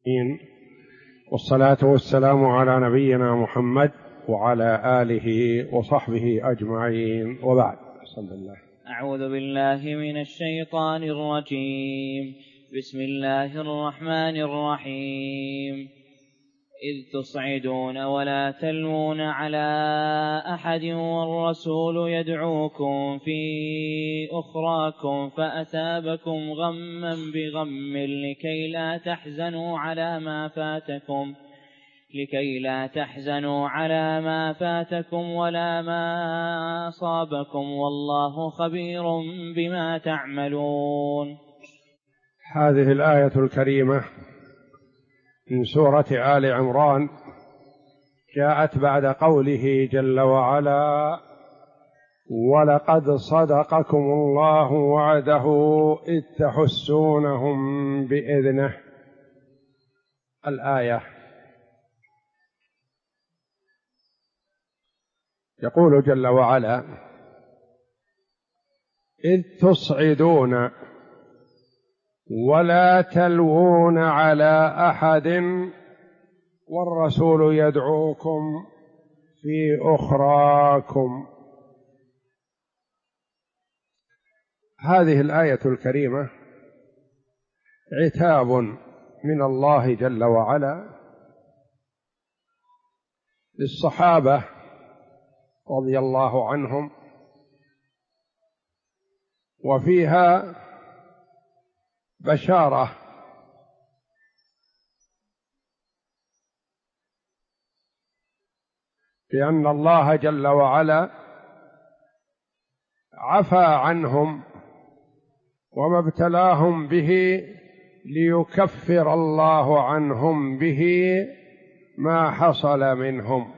والصلاة والسلام على نبينا محمد وعلى آله وصحبه أجمعين، وبعد. صلى الله. أعوذ بالله من الشيطان الرجيم. بسم الله الرحمن الرحيم. إذ تصعدون ولا تلوون على أحد والرسول يدعوكم في أخراكم فأثابكم غما بغم لكي لا تحزنوا على ما فاتكم ولا ما أصابكم والله خبير بما تعملون. هذه الآية الكريمة من سورة آل عمران جاءت بعد قوله جل وعلا: ولقد صدقكم الله وعده إذ تحسونهم بإذنه. الآية يقول جل وعلا: إذ تصعدون ولا تلوون على أحد والرسول يدعوكم في أخراكم. هذه الآية الكريمة عتاب من الله جل وعلا للصحابة رضي الله عنهم، وفيها بشارة بأن الله جل وعلا عفى عنهم وما ابتلاهم به ليكفر الله عنهم به ما حصل منهم.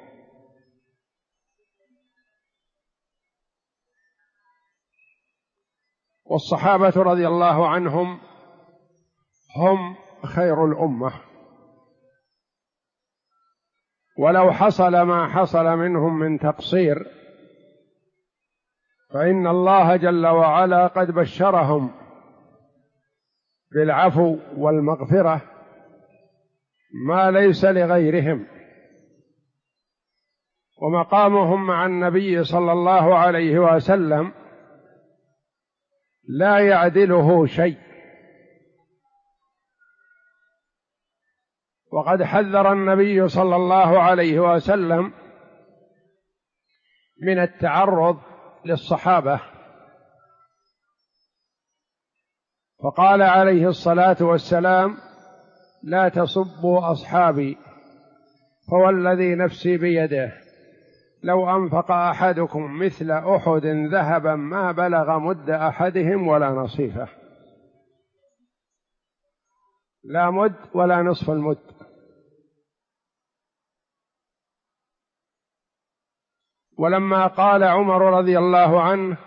والصحابة رضي الله عنهم هم خير الأمة، ولو حصل ما حصل منهم من تقصير فإن الله جل وعلا قد بشرهم بالعفو والمغفرة ما ليس لغيرهم، ومقامهم مع النبي صلى الله عليه وسلم لا يعدله شيء. وقد حذر النبي صلى الله عليه وسلم من التعرض للصحابة، فقال عليه الصلاة والسلام: لا تصبوا أصحابي فوالذي نفسي بيده لو أنفق أحدكم مثل أحد ذهبا ما بلغ مد أحدهم ولا نصيفه. لا مد ولا نصف المد. ولما قال عمر رضي الله عنه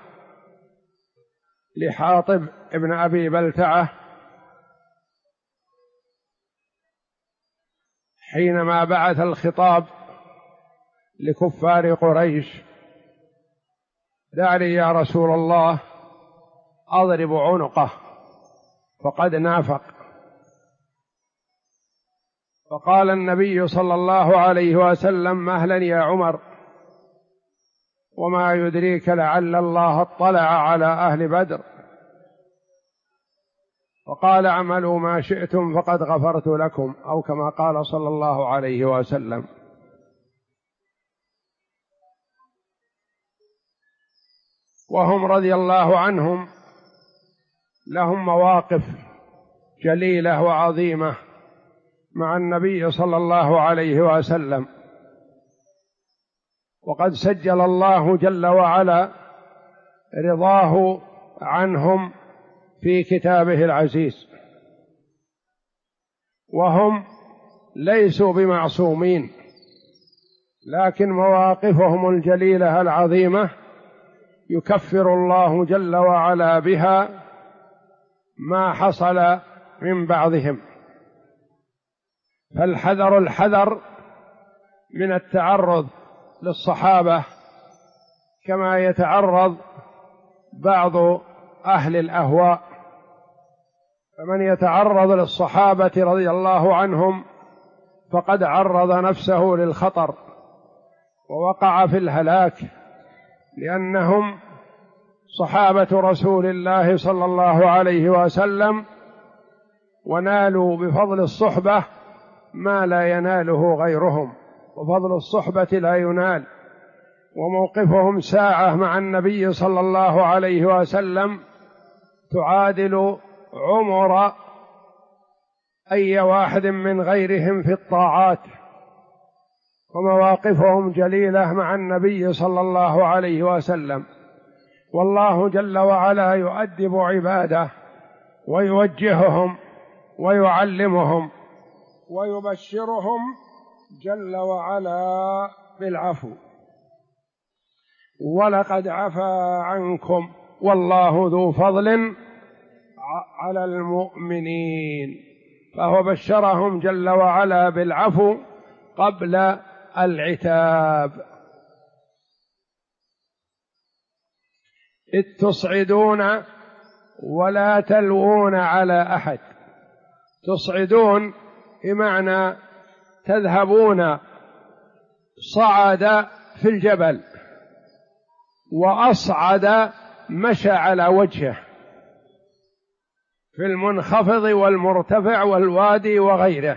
لحاطب ابن أبي بلتعة حينما بعث الخطاب لكفار قريش: دعني يا رسول الله أضرب عنقه فقد نافق، فقال النبي صلى الله عليه وسلم: مهلا يا عمر، وما يدريك لعل الله اطلع على أهل بدر، وقال: اعملوا ما شئتم فقد غفرت لكم، أو كما قال صلى الله عليه وسلم. وهم رضي الله عنهم لهم مواقف جليلة وعظيمة مع النبي صلى الله عليه وسلم، وقد سجل الله جل وعلا رضاه عنهم في كتابه العزيز، وهم ليسوا بمعصومين، لكن مواقفهم الجليلة العظيمة يكفر الله جل وعلا بها ما حصل من بعضهم. فالحذر الحذر من التعرض للصحابة كما يتعرض بعض أهل الأهواء، فمن يتعرض للصحابة رضي الله عنهم فقد عرض نفسه للخطر ووقع في الهلاك، لأنهم صحابة رسول الله صلى الله عليه وسلم، ونالوا بفضل الصحبة ما لا يناله غيرهم، وفضل الصحبة لا ينال، وموقفهم ساعة مع النبي صلى الله عليه وسلم تعادل عمر أي واحد من غيرهم في الطاعات، ومواقفهم جليلة مع النبي صلى الله عليه وسلم. والله جل وعلا يؤدب عباده ويوجههم ويعلمهم ويبشرهم جل وعلا بالعفو: ولقد عفا عنكم والله ذو فضل على المؤمنين. فهو بشرهم جل وعلا بالعفو قبل العتاب. إذ تصعدون ولا تلوون على أحد. تصعدون بمعنى تذهبون، صعد في الجبل، وأصعد مشى على وجهه في المنخفض والمرتفع والوادي وغيره.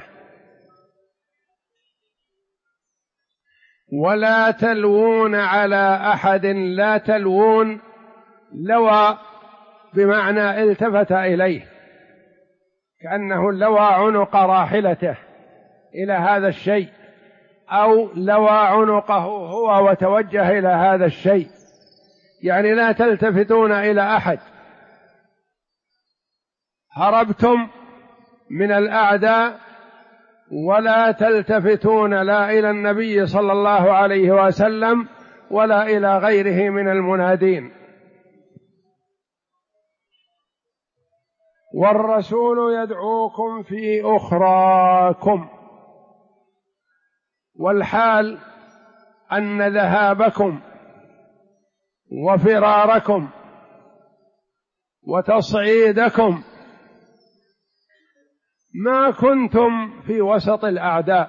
ولا تلوون على أحد. لا تلوون، لوى بمعنى التفت إليه، كأنه لوى عنق راحلته إلى هذا الشيء، أو لوى عنقه هو وتوجه إلى هذا الشيء، يعني لا تلتفتون إلى أحد. هربتم من الأعداء ولا تلتفتون لا إلى النبي صلى الله عليه وسلم ولا إلى غيره من المنادين. والرسول يدعوكم في أخراكم، والحال أن ذهابكم وفراركم وتصعيدكم ما كنتم في وسط الأعداء،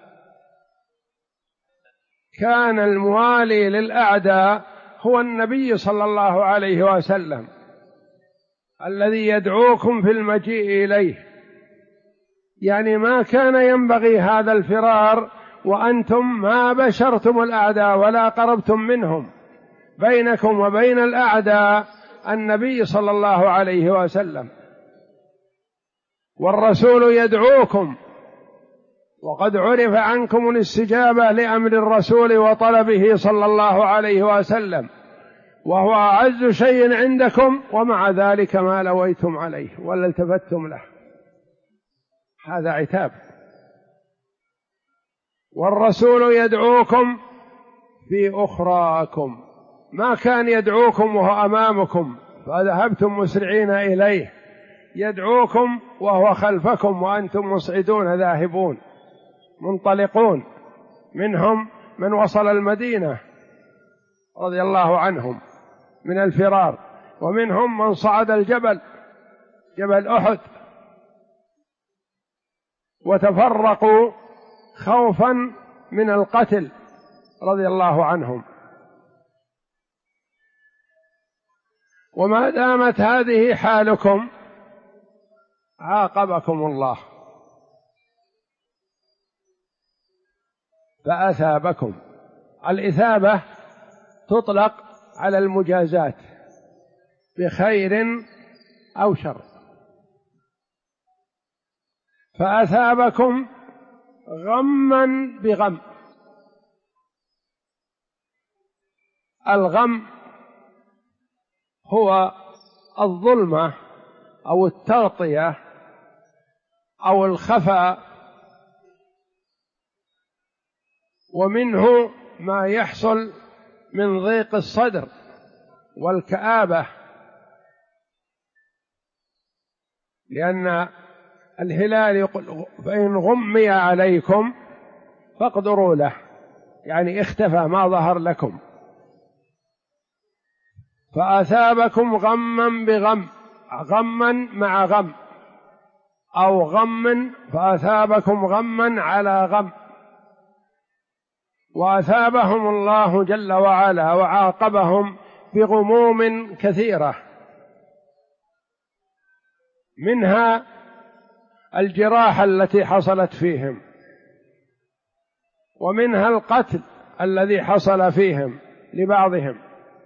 كان الموالي للأعداء هو النبي صلى الله عليه وسلم الذي يدعوكم في المجيء إليه. يعني ما كان ينبغي هذا الفرار وأنتم ما بشرتم الأعداء ولا قربتم منهم. بينكم وبين الأعداء النبي صلى الله عليه وسلم، والرسول يدعوكم، وقد عرف عنكم الاستجابة لأمر الرسول وطلبه صلى الله عليه وسلم، وهو أعز شيء عندكم، ومع ذلك ما لويتم عليه ولا التفتم له. هذا عتاب. والرسول يدعوكم في أخراكم، ما كان يدعوكم وهو أمامكم فذهبتم مسرعين إليه، يدعوكم وهو خلفكم وأنتم مصعدون ذاهبون منطلقون. منهم من وصل المدينة رضي الله عنهم من الفرار، ومنهم من صعد الجبل، جبل أحد، وتفرقوا خوفا من القتل رضي الله عنهم. وما دامت هذه حالكم عاقبكم الله فأثابكم. الإثابة تطلق على المجازات بخير أو شر. فأثابكم غما بغم. الغم هو الظلمة أو التغطية أو الخفاء، ومنه ما يحصل من ضيق الصدر والكآبة، لأن الهلال يقول: فإن غمي عليكم فاقدروا له، يعني اختفى ما ظهر لكم. فأثابكم غما بغم، غما مع غم، أو غم فأثابكم غما على غم، وأثابهم الله جل وعلا وعاقبهم بغموم كثيرة، منها الجراحة التي حصلت فيهم، ومنها القتل الذي حصل فيهم لبعضهم،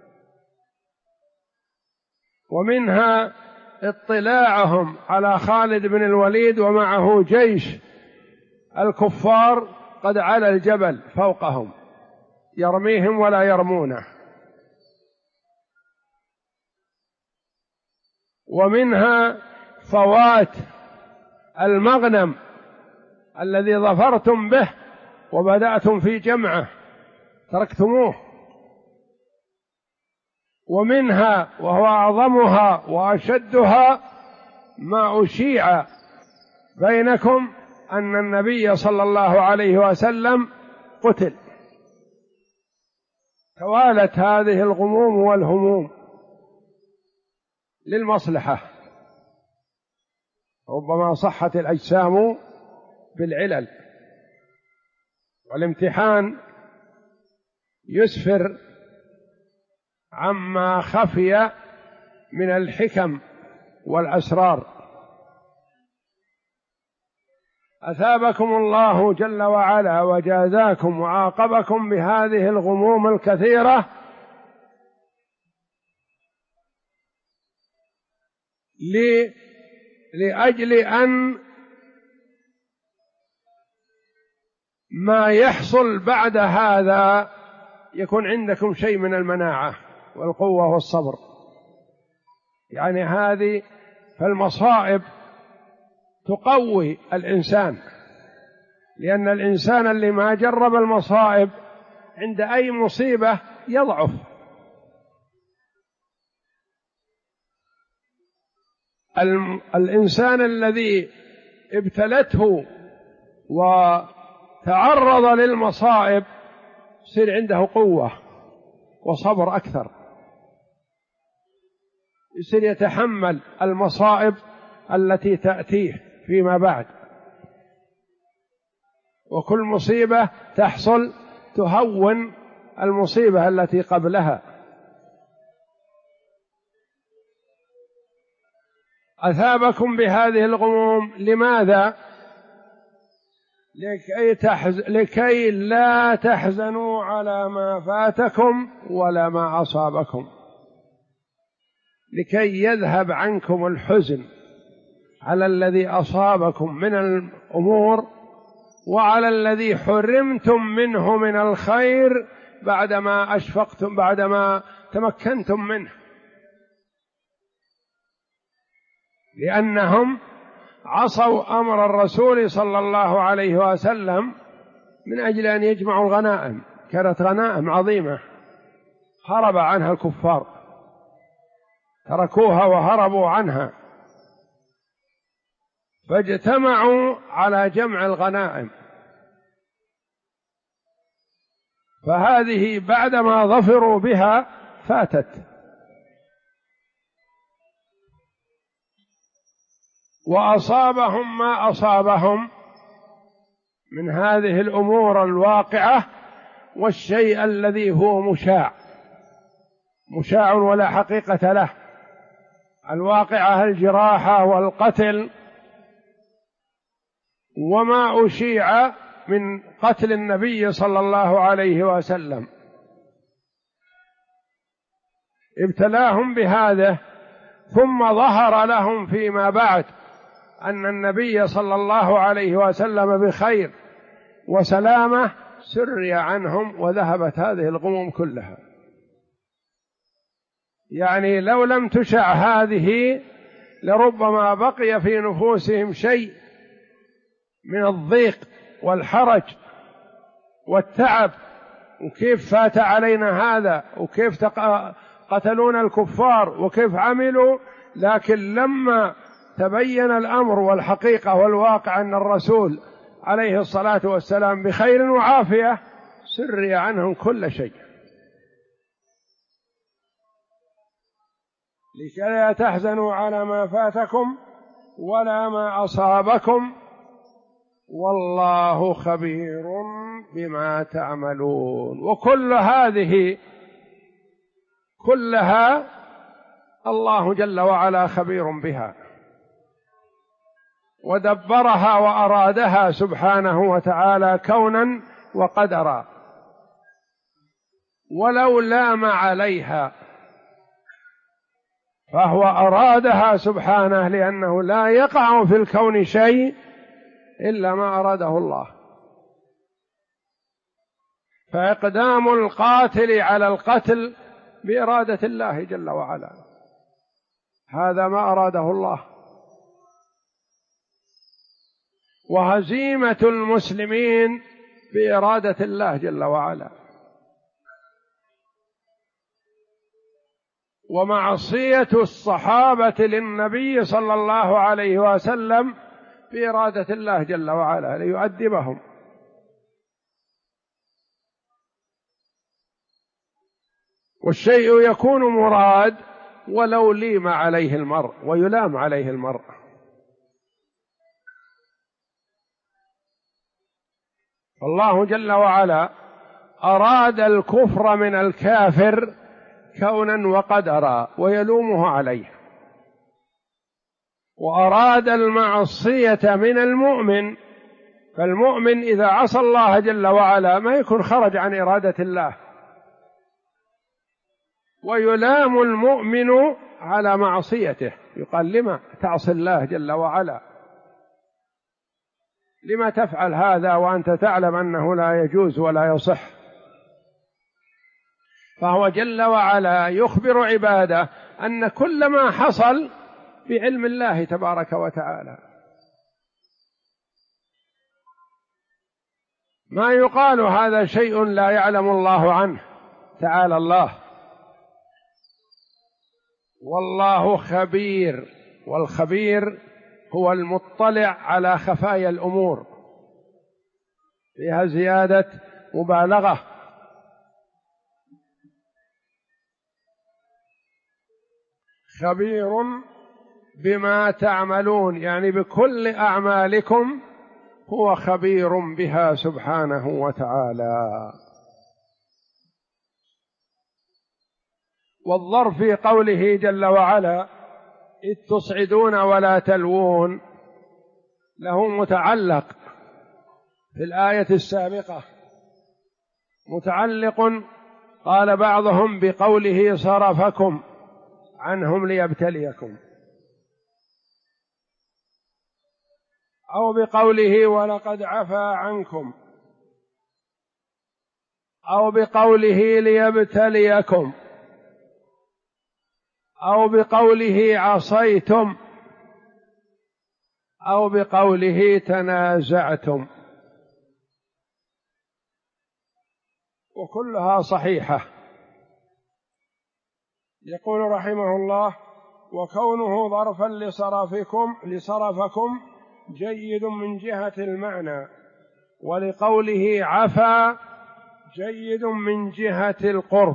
ومنها اطلاعهم على خالد بن الوليد ومعه جيش الكفار قد على الجبل فوقهم يرميهم ولا يرمونه، ومنها فوات المغنم الذي ظفرتم به وبدأتم في جمعه تركتموه، ومنها وهو أعظمها وأشدها ما أشيع بينكم أن النبي صلى الله عليه وسلم قتل. توالت هذه الغموم والهموم للمصلحة، ربما صحت الأجسام بالعلل، والامتحان يسفر عما خفي من الحكم والأسرار. أثابكم الله جل وعلا وجازاكم وعاقبكم بهذه الغموم الكثيرة لأجل أن ما يحصل بعد هذا يكون عندكم شيء من المناعة والقوة والصبر. يعني هذه فالمصائب تقوي الإنسان، لأن الإنسان اللي ما جرب المصائب عند أي مصيبة يضعف. الإنسان الذي ابتلته وتعرض للمصائب يصير عنده قوة وصبر أكثر، يصير يتحمل المصائب التي تأتيه فيما بعد، وكل مصيبة تحصل تهون المصيبة التي قبلها. أثابكم بهذه الغموم لماذا؟ لكي لا تحزنوا على ما فاتكم ولا ما أصابكم، لكي يذهب عنكم الحزن على الذي أصابكم من الأمور وعلى الذي حرمتم منه من الخير بعدما أشفقتم، بعدما تمكنتم منه، لأنهم عصوا أمر الرسول صلى الله عليه وسلم من أجل أن يجمعوا الغنائم، كانت غنائم عظيمة هرب عنها الكفار، تركوها وهربوا عنها، فاجتمعوا على جمع الغنائم، فهذه بعدما ظفروا بها فاتت، وأصابهم ما أصابهم من هذه الأمور الواقعة والشيء الذي هو مشاع ولا حقيقة له، الواقعة الجراحة والقتل، وما أشيع من قتل النبي صلى الله عليه وسلم ابتلاهم بهذا، ثم ظهر لهم فيما بعد أن النبي صلى الله عليه وسلم بخير وسلامة، سري عنهم وذهبت هذه الغموم كلها. يعني لو لم تشع هذه لربما بقي في نفوسهم شيء من الضيق والحرج والتعب، وكيف فات علينا هذا، وكيف قتلونا الكفار، وكيف عملوا. لكن لما تبين الأمر والحقيقة والواقع أن الرسول عليه الصلاة والسلام بخير وعافية، سري عنهم كل شيء. لكي لا تحزنوا على ما فاتكم ولا ما أصابكم والله خبير بما تعملون. وكل هذه كلها الله جل وعلا خبير بها، ودبرها وأرادها سبحانه وتعالى كونا وقدرا، ولو لام عليها فهو أرادها سبحانه، لأنه لا يقع في الكون شيء إلا ما أراده الله. فإقدام القاتل على القتل بإرادة الله جل وعلا، هذا ما أراده الله. وهزيمة المسلمين بإرادة الله جل وعلا، ومعصية الصحابة للنبي صلى الله عليه وسلم بإرادة الله جل وعلا ليؤدبهم. والشيء يكون مراد ولو ليم عليه المرء ويلام عليه المرء. الله جل وعلا أراد الكفر من الكافر كونا وقدرا ويلومه عليه، وأراد المعصية من المؤمن، فالمؤمن إذا عصى الله جل وعلا ما يكون خرج عن إرادة الله، ويلام المؤمن على معصيته، يقال لما تعصي الله جل وعلا، لما تفعل هذا وأنت تعلم أنه لا يجوز ولا يصح. فهو جل وعلا يخبر عباده أن كل ما حصل بعلم الله تبارك وتعالى، ما يقال هذا شيء لا يعلم الله عنه، تعالى الله. والله خبير، والخبير هو المطلع على خفايا الأمور، فيها زيادة مبالغة. خبير بما تعملون، يعني بكل أعمالكم هو خبير بها سبحانه وتعالى. والظرف في قوله جل وعلا إذ تصعدون ولا تلوون له متعلق في الآية السابقة، متعلق قال بعضهم بقوله صرفكم عنهم ليبتليكم، أو بقوله ولقد عفا عنكم، أو بقوله ليبتليكم، أو بقوله عصيتم، أو بقوله تنازعتم، وكلها صحيحة. يقول رحمه الله: وكونه ظرفا لصرفكم جيد من جهة المعنى، ولقوله عفا جيد من جهة القرب.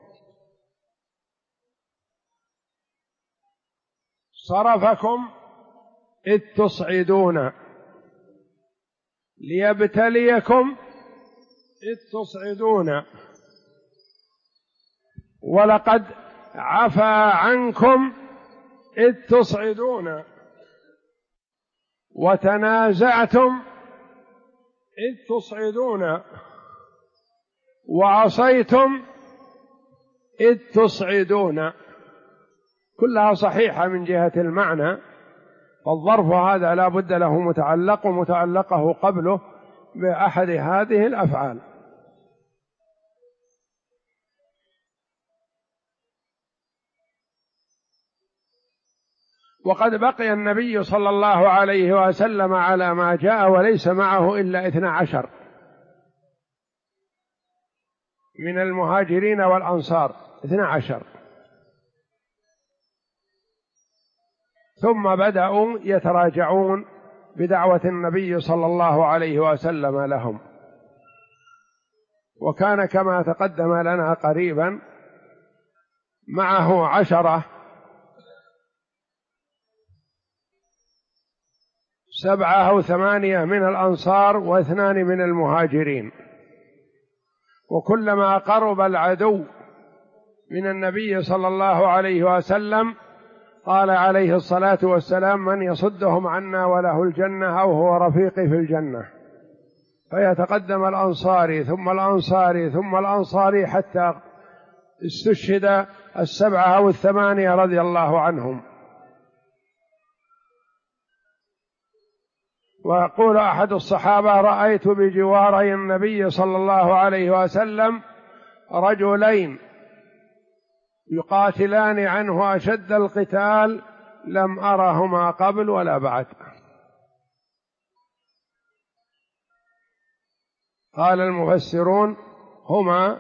صرفكم إذ تصعدون، ليبتليكم إذ تصعدون، ولقد عفا عنكم إذ تصعدون، وتنازعتم إذ تصعدون، وعصيتم إذ تصعدون، كلها صحيحة من جهة المعنى. فالظرف هذا لا بد له متعلق، ومتعلقه قبله بأحد هذه الأفعال. وقد بقي النبي صلى الله عليه وسلم على ما جاء وليس معه إلا 12 من المهاجرين والأنصار، 12، ثم بدأوا يتراجعون بدعوة النبي صلى الله عليه وسلم لهم. وكان كما تقدم لنا قريبا معه 10 7 أو 8 من الأنصار و2 من المهاجرين. وكلما قرب العدو من النبي صلى الله عليه وسلم قال عليه الصلاة والسلام: من يصدهم عنا وله الجنة أو هو رفيقي في الجنة. فيتقدم الأنصاري ثم الأنصاري ثم الأنصاري حتى استشهد 7 أو 8 رضي الله عنهم. ويقول أحد الصحابة: رأيت بجواري النبي صلى الله عليه وسلم رجلين يقاتلان عنه أشد القتال لم أرهما قبل ولا بعد. قال المفسرون: هما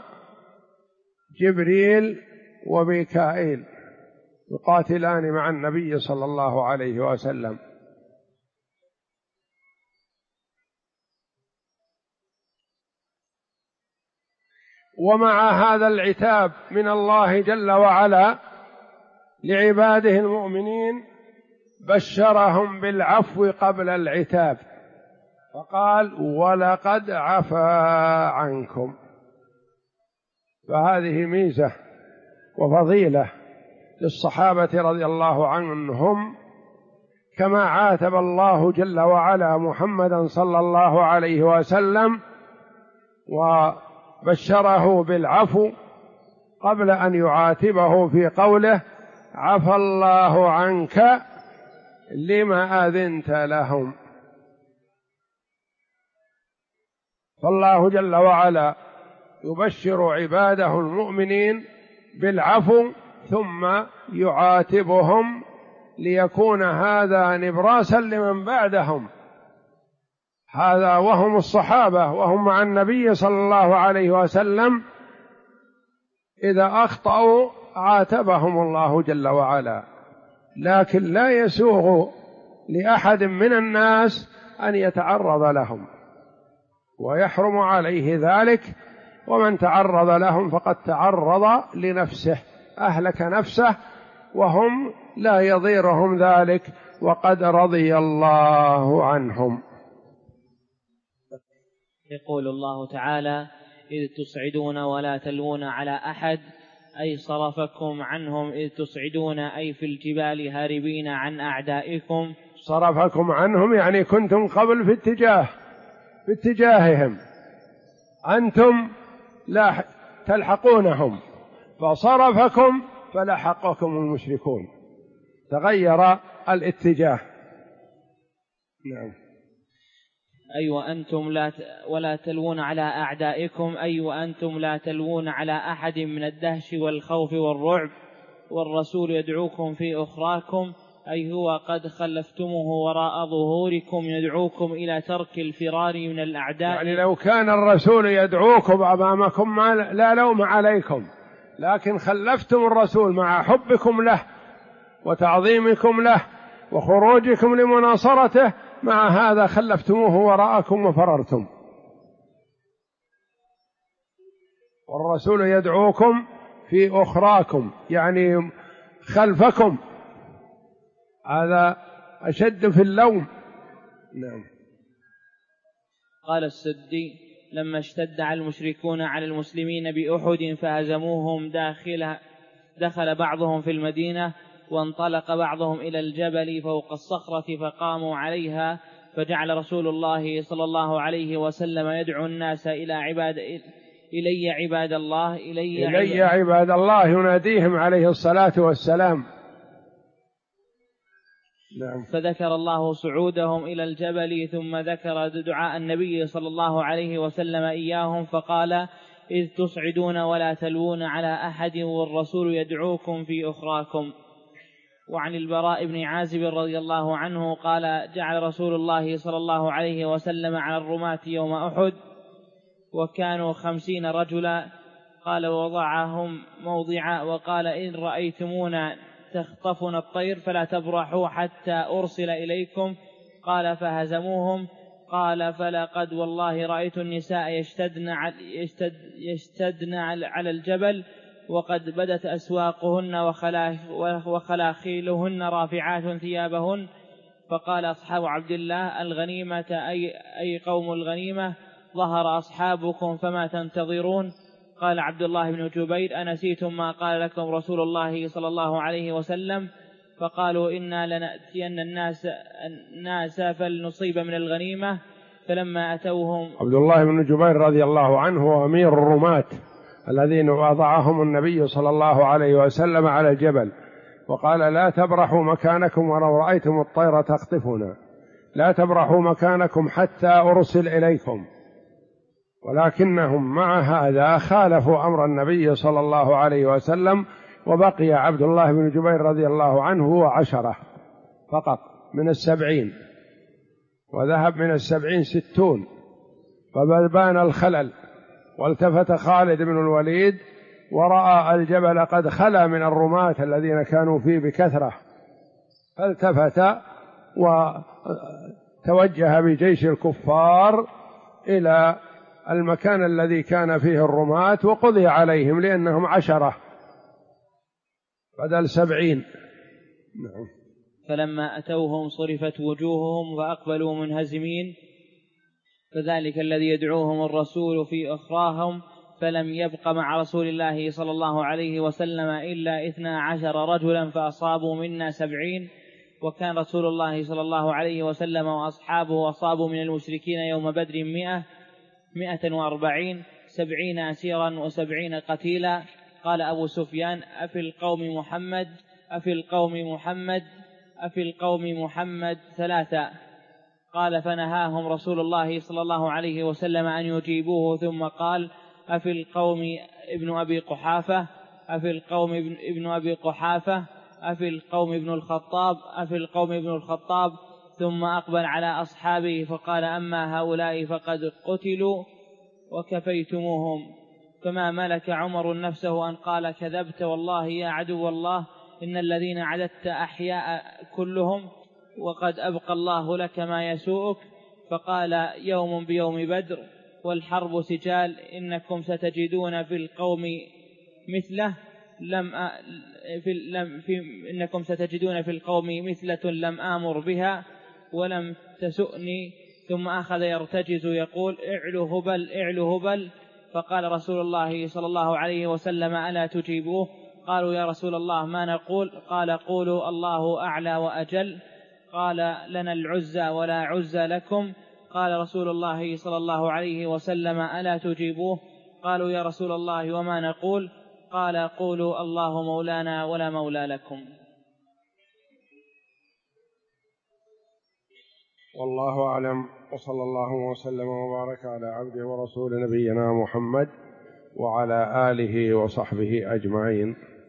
جبريل وميكائيل يقاتلان مع النبي صلى الله عليه وسلم. ومع هذا العتاب من الله جل وعلا لعباده المؤمنين بشرهم بالعفو قبل العتاب، فقال: ولقد عفا عنكم. فهذه ميزة وفضيلة للصحابة رضي الله عنهم، كما عاتب الله جل وعلا محمدا صلى الله عليه وسلم وبشره بالعفو قبل أن يعاتبه في قوله: عفى الله عنك لما أذنت لهم. فالله جل وعلا يبشر عباده المؤمنين بالعفو ثم يعاتبهم ليكون هذا نبراسا لمن بعدهم، هذا وهم الصحابة وهم مع النبي صلى الله عليه وسلم، إذا أخطأوا عاتبهم الله جل وعلا، لكن لا يسوغ لأحد من الناس أن يتعرض لهم، ويحرم عليه ذلك، ومن تعرض لهم فقد تعرض لنفسه، أهلك نفسه، وهم لا يضيرهم ذلك، وقد رضي الله عنهم. يقول الله تعالى: إذ تصعدون ولا تلوون على أحد، أي صرفكم عنهم إذ تصعدون، أي في الجبال هاربين عن أعدائكم. صرفكم عنهم يعني كنتم قبل في اتجاههم، أنتم لا تلحقونهم، فصرفكم فلحقكم المشركون، تغير الاتجاه. نعم. أي وأنتم ولا تلوون على أعدائكم، أي وأنتم لا تلوون على أحد من الدهش والخوف والرعب، والرسول يدعوكم في أخراكم، أي هو قد خلفتموه وراء ظهوركم يدعوكم إلى ترك الفرار من الأعداء. يعني لو كان الرسول يدعوكم أمامكم لا لوم عليكم، لكن خلفتم الرسول مع حبكم له وتعظيمكم له وخروجكم لمناصرته، مع هذا خلفتموه وراءكم وفررتم. والرسول يدعوكم في أخراكم يعني خلفكم، هذا أشد في اللوم. نعم. قال السدي: لما اشتد على المشركون على المسلمين بأحد فهزموهم دخل بعضهم في المدينة، وانطلق بعضهم إلى الجبل فوق الصخرة فقاموا عليها، فجعل رسول الله صلى الله عليه وسلم يدعو الناس إلي عباد الله، إلي عباد الله، يناديهم عليه الصلاة والسلام. نعم. فذكر الله صعودهم إلى الجبل، ثم ذكر دعاء النبي صلى الله عليه وسلم إياهم، فقال: إذ تصعدون ولا تلوون على أحد والرسول يدعوكم في أخراكم. وعن البراء بن عازب رضي الله عنه قال: جعل رسول الله صلى الله عليه وسلم على الرماة يوم أحد وكانوا 50 رجلا، قال: ووضعهم موضعا، وقال: إن رأيتمونا تخطفنا الطير فلا تبرحوا حتى أرسل إليكم، قال: فهزموهم، قال: فلقد والله رأيت النساء يشتدن على الجبل، وقد بدت أسواقهن وخلاخيلهن رافعات ثيابهن، فقال أصحاب عبد الله: الغنيمة أي قوم الغنيمة، ظهر أصحابكم فما تنتظرون؟ قال عبد الله بن جبير: أنسيتم ما قال لكم رسول الله صلى الله عليه وسلم؟ فقالوا: إنا لنأتين الناس فلنصيب من الغنيمة. فلما أتوهم عبد الله بن جبير رضي الله عنه هو أمير الرماة الذين وضعهم النبي صلى الله عليه وسلم على الجبل وقال: لا تبرحوا مكانكم ولو رأيتم الطير تخطفنا، لا تبرحوا مكانكم حتى أرسل إليكم. ولكنهم مع هذا خالفوا أمر النبي صلى الله عليه وسلم، وبقي عبد الله بن جبير رضي الله عنه هو 10 فقط من 70، وذهب من 70 60، فبان الخلل. والتفت خالد بن الوليد ورأى الجبل قد خلا من الرماة الذين كانوا فيه بكثرة، فالتفت وتوجه بجيش الكفار إلى المكان الذي كان فيه الرماة، وقضي عليهم لأنهم 10 بدل 70. نعم. فلما أتوهم صرفت وجوههم وأقبلوا منهزمين، فذلك الذي يدعوهم الرسول في أخراهم، فلم يبق مع رسول الله صلى الله عليه وسلم إلا 12 رجلا فأصابوا منا 70. وكان رسول الله صلى الله عليه وسلم وأصحابه أصابوا من المشركين يوم بدر 140 70 أسيرا و70 قتيلا. قال أبو سفيان: أفي القوم محمد 3. قال: فنهاهم رسول الله صلى الله عليه وسلم أن يجيبوه، ثم قال: أفي القوم ابن أبي قحافة، أفي القوم ابن أبي قحافة، أفي القوم ابن الخطاب، أفي القوم ابن الخطاب. ثم أقبل على أصحابه فقال: أما هؤلاء فقد قتلوا وكفيتموهم. فما ملك عمر نفسه أن قال: كذبت والله يا عدو الله، إن الذين عددت أحياء كلهم، وقد أبقى الله لك ما يسوءك. فقال: يوم بيوم بدر والحرب سجال، إنكم ستجدون في القوم مثله إنكم ستجدون في القوم مثلة لم آمر بها ولم تسؤني. ثم أخذ يرتجز يقول: اعلو هبل اعلو هبل. فقال رسول الله صلى الله عليه وسلم: ألا تجيبوه؟ قالوا: يا رسول الله ما نقول؟ قال: قولوا الله أعلى وأجل. قال: لنا العزى ولا عزى لكم. قال رسول الله صلى الله عليه وسلم: ألا تجيبوه؟ قالوا: يا رسول الله وما نقول؟ قال: قولوا الله مولانا ولا مولى لكم. والله أعلم، وصلى الله وسلم وبارك على عبده ورسول نبينا محمد وعلى آله وصحبه أجمعين.